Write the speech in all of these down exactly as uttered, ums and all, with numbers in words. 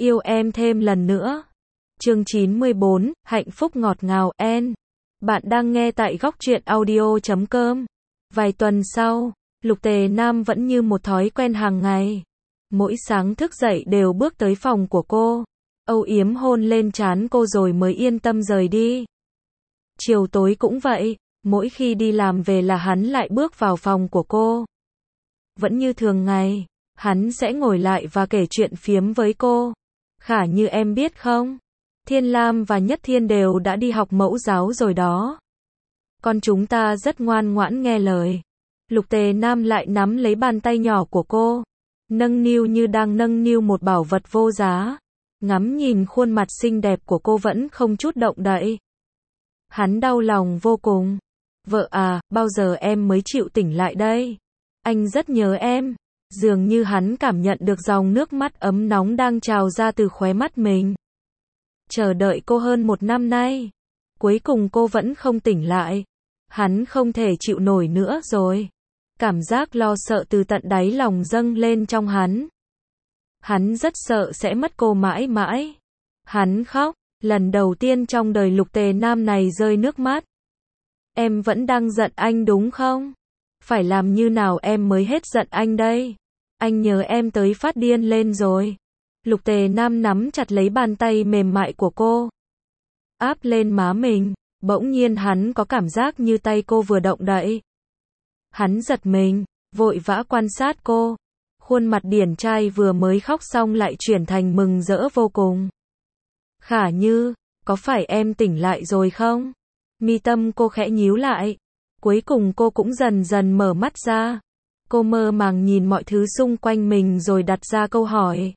Yêu em thêm lần nữa. Chương chín mươi bốn, hạnh phúc ngọt ngào, N. Bạn đang nghe tại góc truyện audio chấm com. Vài tuần sau, Lục Tề Nam vẫn như một thói quen hàng ngày. Mỗi sáng thức dậy đều bước tới phòng của cô, âu yếm hôn lên trán cô rồi mới yên tâm rời đi. Chiều tối cũng vậy, mỗi khi đi làm về là hắn lại bước vào phòng của cô. Vẫn như thường ngày, hắn sẽ ngồi lại và kể chuyện phiếm với cô. Khả Như em biết không? Thiên Lam và Nhất Thiên đều đã đi học mẫu giáo rồi đó. Con chúng ta rất ngoan ngoãn nghe lời. Lục Tề Nam lại nắm lấy bàn tay nhỏ của cô, nâng niu như đang nâng niu một bảo vật vô giá. Ngắm nhìn khuôn mặt xinh đẹp của cô vẫn không chút động đậy. Hắn đau lòng vô cùng. Vợ à, bao giờ em mới chịu tỉnh lại đây? Anh rất nhớ em. Dường như hắn cảm nhận được dòng nước mắt ấm nóng đang trào ra từ khóe mắt mình. Chờ đợi cô hơn một năm nay, cuối cùng cô vẫn không tỉnh lại. Hắn không thể chịu nổi nữa rồi. Cảm giác lo sợ từ tận đáy lòng dâng lên trong hắn. Hắn rất sợ sẽ mất cô mãi mãi. Hắn khóc, lần đầu tiên trong đời Lục Tề Nam này rơi nước mắt. Em vẫn đang giận anh đúng không? Phải làm như nào em mới hết giận anh đây? Anh nhớ em tới phát điên lên rồi. Lục Tề Nam nắm chặt lấy bàn tay mềm mại của cô, áp lên má mình. Bỗng nhiên hắn có cảm giác như tay cô vừa động đậy. Hắn giật mình, vội vã quan sát cô. Khuôn mặt điển trai vừa mới khóc xong lại chuyển thành mừng rỡ vô cùng. Khả Như, có phải em tỉnh lại rồi không? Mi tâm cô khẽ nhíu lại. Cuối cùng cô cũng dần dần mở mắt ra. Cô mơ màng nhìn mọi thứ xung quanh mình rồi đặt ra câu hỏi.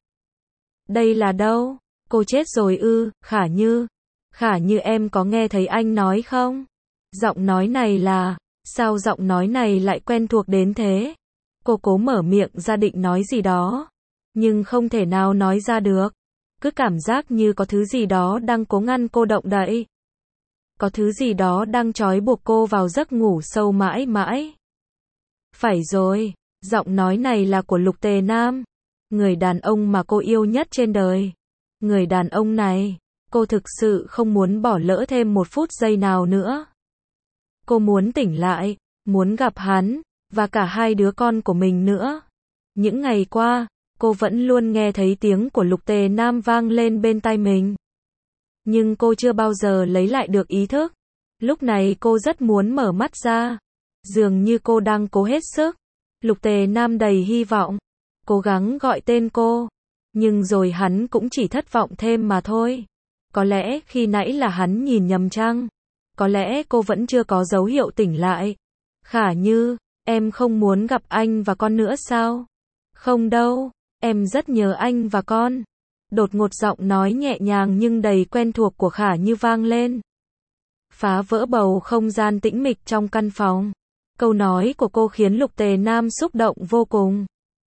Đây là đâu? Cô chết rồi ư? Khả Như, Khả Như em có nghe thấy anh nói không? Giọng nói này là, sao giọng nói này lại quen thuộc đến thế? Cô cố mở miệng ra định nói gì đó, nhưng không thể nào nói ra được. Cứ cảm giác như có thứ gì đó đang cố ngăn cô động đậy. Có thứ gì đó đang trói buộc cô vào giấc ngủ sâu mãi mãi. Phải rồi, giọng nói này là của Lục Tề Nam, người đàn ông mà cô yêu nhất trên đời. Người đàn ông này, cô thực sự không muốn bỏ lỡ thêm một phút giây nào nữa. Cô muốn tỉnh lại, muốn gặp hắn, và cả hai đứa con của mình nữa. Những ngày qua, cô vẫn luôn nghe thấy tiếng của Lục Tề Nam vang lên bên tai mình. Nhưng cô chưa bao giờ lấy lại được ý thức. Lúc này cô rất muốn mở mắt ra. Dường như cô đang cố hết sức. Lục Tề Nam đầy hy vọng, cố gắng gọi tên cô. Nhưng rồi hắn cũng chỉ thất vọng thêm mà thôi. Có lẽ khi nãy là hắn nhìn nhầm chăng? Có lẽ cô vẫn chưa có dấu hiệu tỉnh lại. Khả Như, em không muốn gặp anh và con nữa sao? Không đâu, em rất nhớ anh và con. Đột ngột giọng nói nhẹ nhàng nhưng đầy quen thuộc của Khả Như vang lên, phá vỡ bầu không gian tĩnh mịch trong căn phòng. Câu nói của cô khiến Lục Tề Nam xúc động vô cùng.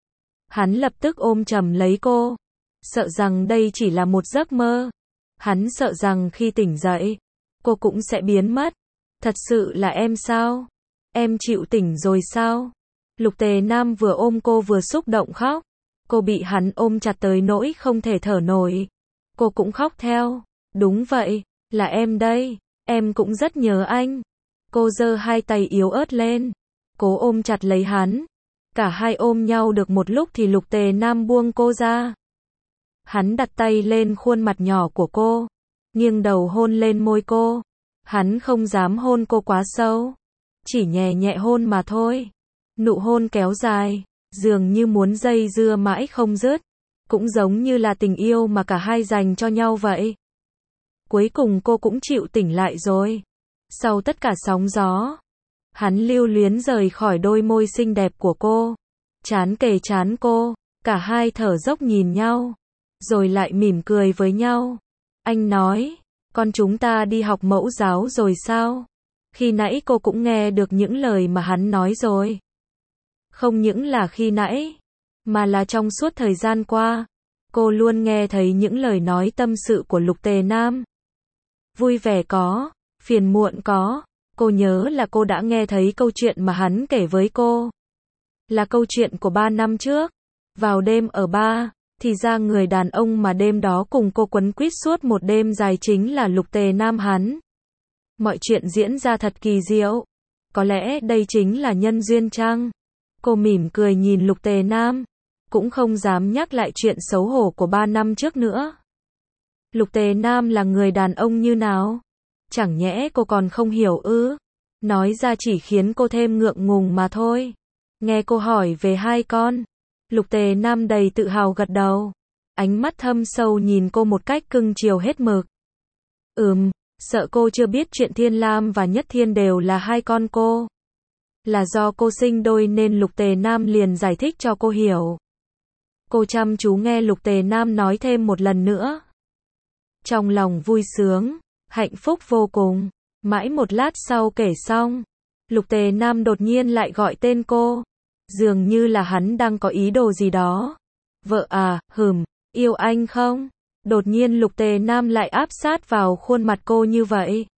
Hắn lập tức ôm chầm lấy cô, sợ rằng đây chỉ là một giấc mơ. Hắn sợ rằng khi tỉnh dậy, cô cũng sẽ biến mất. Thật sự là em sao? Em chịu tỉnh rồi sao? Lục Tề Nam vừa ôm cô vừa xúc động khóc. Cô bị hắn ôm chặt tới nỗi không thể thở nổi. Cô cũng khóc theo. Đúng vậy, là em đây. Em cũng rất nhớ anh. Cô giơ hai tay yếu ớt lên, cố ôm chặt lấy hắn. Cả hai ôm nhau được một lúc thì Lục Tề Nam buông cô ra. Hắn đặt tay lên khuôn mặt nhỏ của cô, nghiêng đầu hôn lên môi cô. Hắn không dám hôn cô quá sâu, chỉ nhẹ nhẹ hôn mà thôi. Nụ hôn kéo dài, dường như muốn dây dưa mãi không dứt. Cũng giống như là tình yêu mà cả hai dành cho nhau vậy. Cuối cùng cô cũng chịu tỉnh lại rồi. Sau tất cả sóng gió, hắn lưu luyến rời khỏi đôi môi xinh đẹp của cô, trán kề trán cô, cả hai thở dốc nhìn nhau, rồi lại mỉm cười với nhau. Anh nói, con chúng ta đi học mẫu giáo rồi sao? Khi nãy cô cũng nghe được những lời mà hắn nói rồi. Không những là khi nãy, mà là trong suốt thời gian qua, cô luôn nghe thấy những lời nói tâm sự của Lục Tề Nam. Vui vẻ có, phiền muộn có. Cô nhớ là cô đã nghe thấy câu chuyện mà hắn kể với cô. Là câu chuyện của ba năm trước. Vào đêm ở ba, Thì ra người đàn ông mà đêm đó cùng cô quấn quýt suốt một đêm dài chính là Lục Tề Nam hắn. Mọi chuyện diễn ra thật kỳ diệu. Có lẽ đây chính là nhân duyên chăng? Cô mỉm cười nhìn Lục Tề Nam, cũng không dám nhắc lại chuyện xấu hổ của ba năm trước nữa. Lục Tề Nam là người đàn ông như nào? Chẳng nhẽ cô còn không hiểu ư? Nói ra chỉ khiến cô thêm ngượng ngùng mà thôi. Nghe cô hỏi về hai con, Lục Tề Nam đầy tự hào gật đầu. Ánh mắt thâm sâu nhìn cô một cách cưng chiều hết mực. Ừm, sợ cô chưa biết chuyện Thiên Lam và Nhất Thiên đều là hai con cô. Là do cô sinh đôi nên Lục Tề Nam liền giải thích cho cô hiểu. Cô chăm chú nghe Lục Tề Nam nói thêm một lần nữa. Trong lòng vui sướng, hạnh phúc vô cùng. Mãi một lát sau kể xong, Lục Tề Nam đột nhiên lại gọi tên cô. Dường như là hắn đang có ý đồ gì đó. Vợ à, hừm, yêu anh không? Đột nhiên Lục Tề Nam lại áp sát vào khuôn mặt cô như vậy,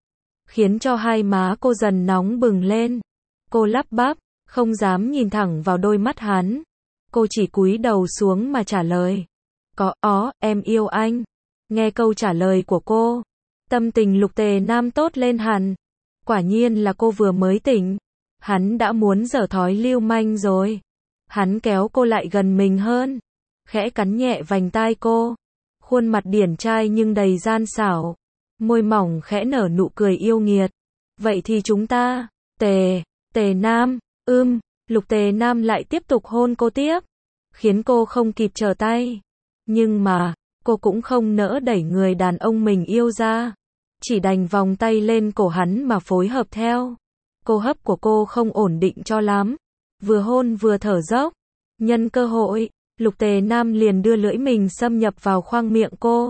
khiến cho hai má cô dần nóng bừng lên. Cô lắp bắp, không dám nhìn thẳng vào đôi mắt hắn. Cô chỉ cúi đầu xuống mà trả lời. Có, ó, em yêu anh. Nghe câu trả lời của cô, tâm tình Lục Tề Nam tốt lên hẳn. Quả nhiên là cô vừa mới tỉnh. Hắn đã muốn giở thói lưu manh rồi. Hắn kéo cô lại gần mình hơn, khẽ cắn nhẹ vành tai cô. Khuôn mặt điển trai nhưng đầy gian xảo. Môi mỏng khẽ nở nụ cười yêu nghiệt. Vậy thì chúng ta, Tề, Tề Nam, ưm, Lục Tề Nam lại tiếp tục hôn cô tiếp, khiến cô không kịp trở tay. Nhưng mà, cô cũng không nỡ đẩy người đàn ông mình yêu ra. Chỉ đành vòng tay lên cổ hắn mà phối hợp theo. Cô hấp của cô không ổn định cho lắm. Vừa hôn vừa thở dốc. Nhân cơ hội, Lục Tề Nam liền đưa lưỡi mình xâm nhập vào khoang miệng cô.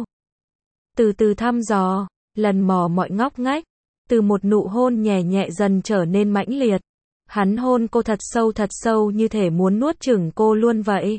Từ từ thăm dò, lần mò mọi ngóc ngách. Từ một nụ hôn nhẹ nhẹ dần trở nên mãnh liệt. Hắn hôn cô thật sâu thật sâu như thể muốn nuốt chửng cô luôn vậy.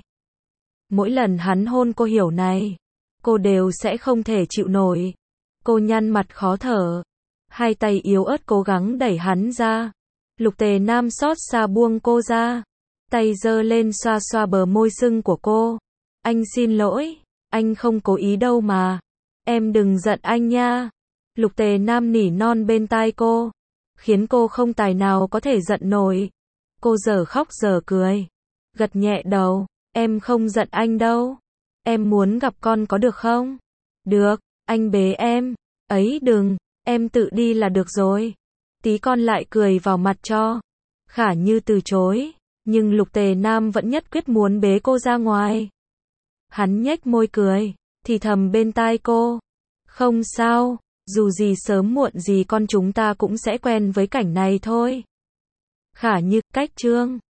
Mỗi lần hắn hôn cô hiểu này, cô đều sẽ không thể chịu nổi. Cô nhăn mặt khó thở. Hai tay yếu ớt cố gắng đẩy hắn ra. Lục Tề Nam xót xa buông cô ra. Tay giơ lên xoa xoa bờ môi sưng của cô. Anh xin lỗi, anh không cố ý đâu mà. Em đừng giận anh nha. Lục Tề Nam nỉ non bên tai cô, khiến cô không tài nào có thể giận nổi. Cô giờ khóc giờ cười, gật nhẹ đầu. Em không giận anh đâu. Em muốn gặp con có được không? Được, anh bế em. Ấy đừng, em tự đi là được rồi. Tí con lại cười vào mặt cho. Khả Như từ chối, nhưng Lục Tề Nam vẫn nhất quyết muốn bế cô ra ngoài. Hắn nhếch môi cười, thì thầm bên tai cô. Không sao, dù gì sớm muộn gì con chúng ta cũng sẽ quen với cảnh này thôi. Khả Như, cách chương